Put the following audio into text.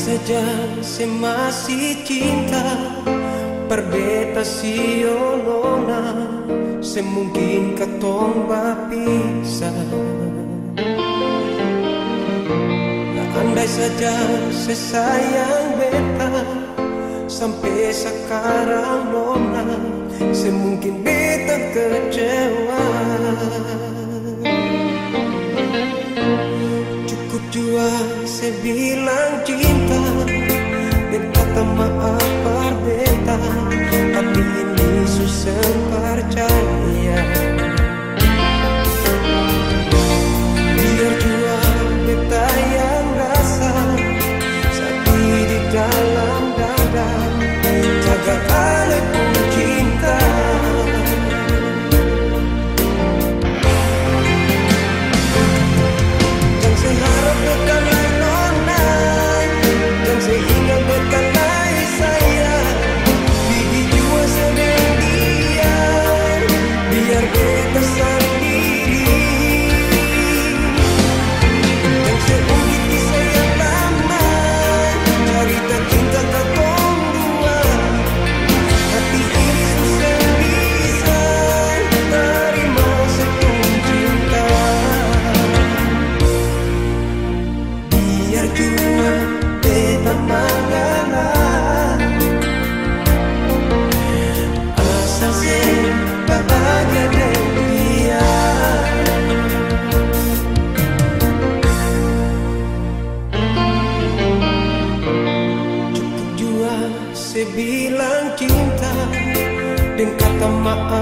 saja saya masih cinta. Perbeta si olona, semungkin katong bapisah. Andai saja saya sayang beta, sampai sekarang nona, semungkin beta kecewa. Cukup jua saya bilang cinta dan kata maaf berbeda, tapi ini susah percaya. Biar jua beta yang rasa sakit di dalam dada, jaga ale pun cinta. Dan saya harap beta lain nona, dan saya ingat beta lain saya. Bibi jua sedang dia, biar beta sendiri. Dan saya ungkit kisah yang lama, cerita cinta katong dua. Hati ini susah bisa terima sepenuh cinta. Biar jua beta mengalah, asal saya bahagia dengan dia. Cukup jua saya bilang cinta dan kata maaf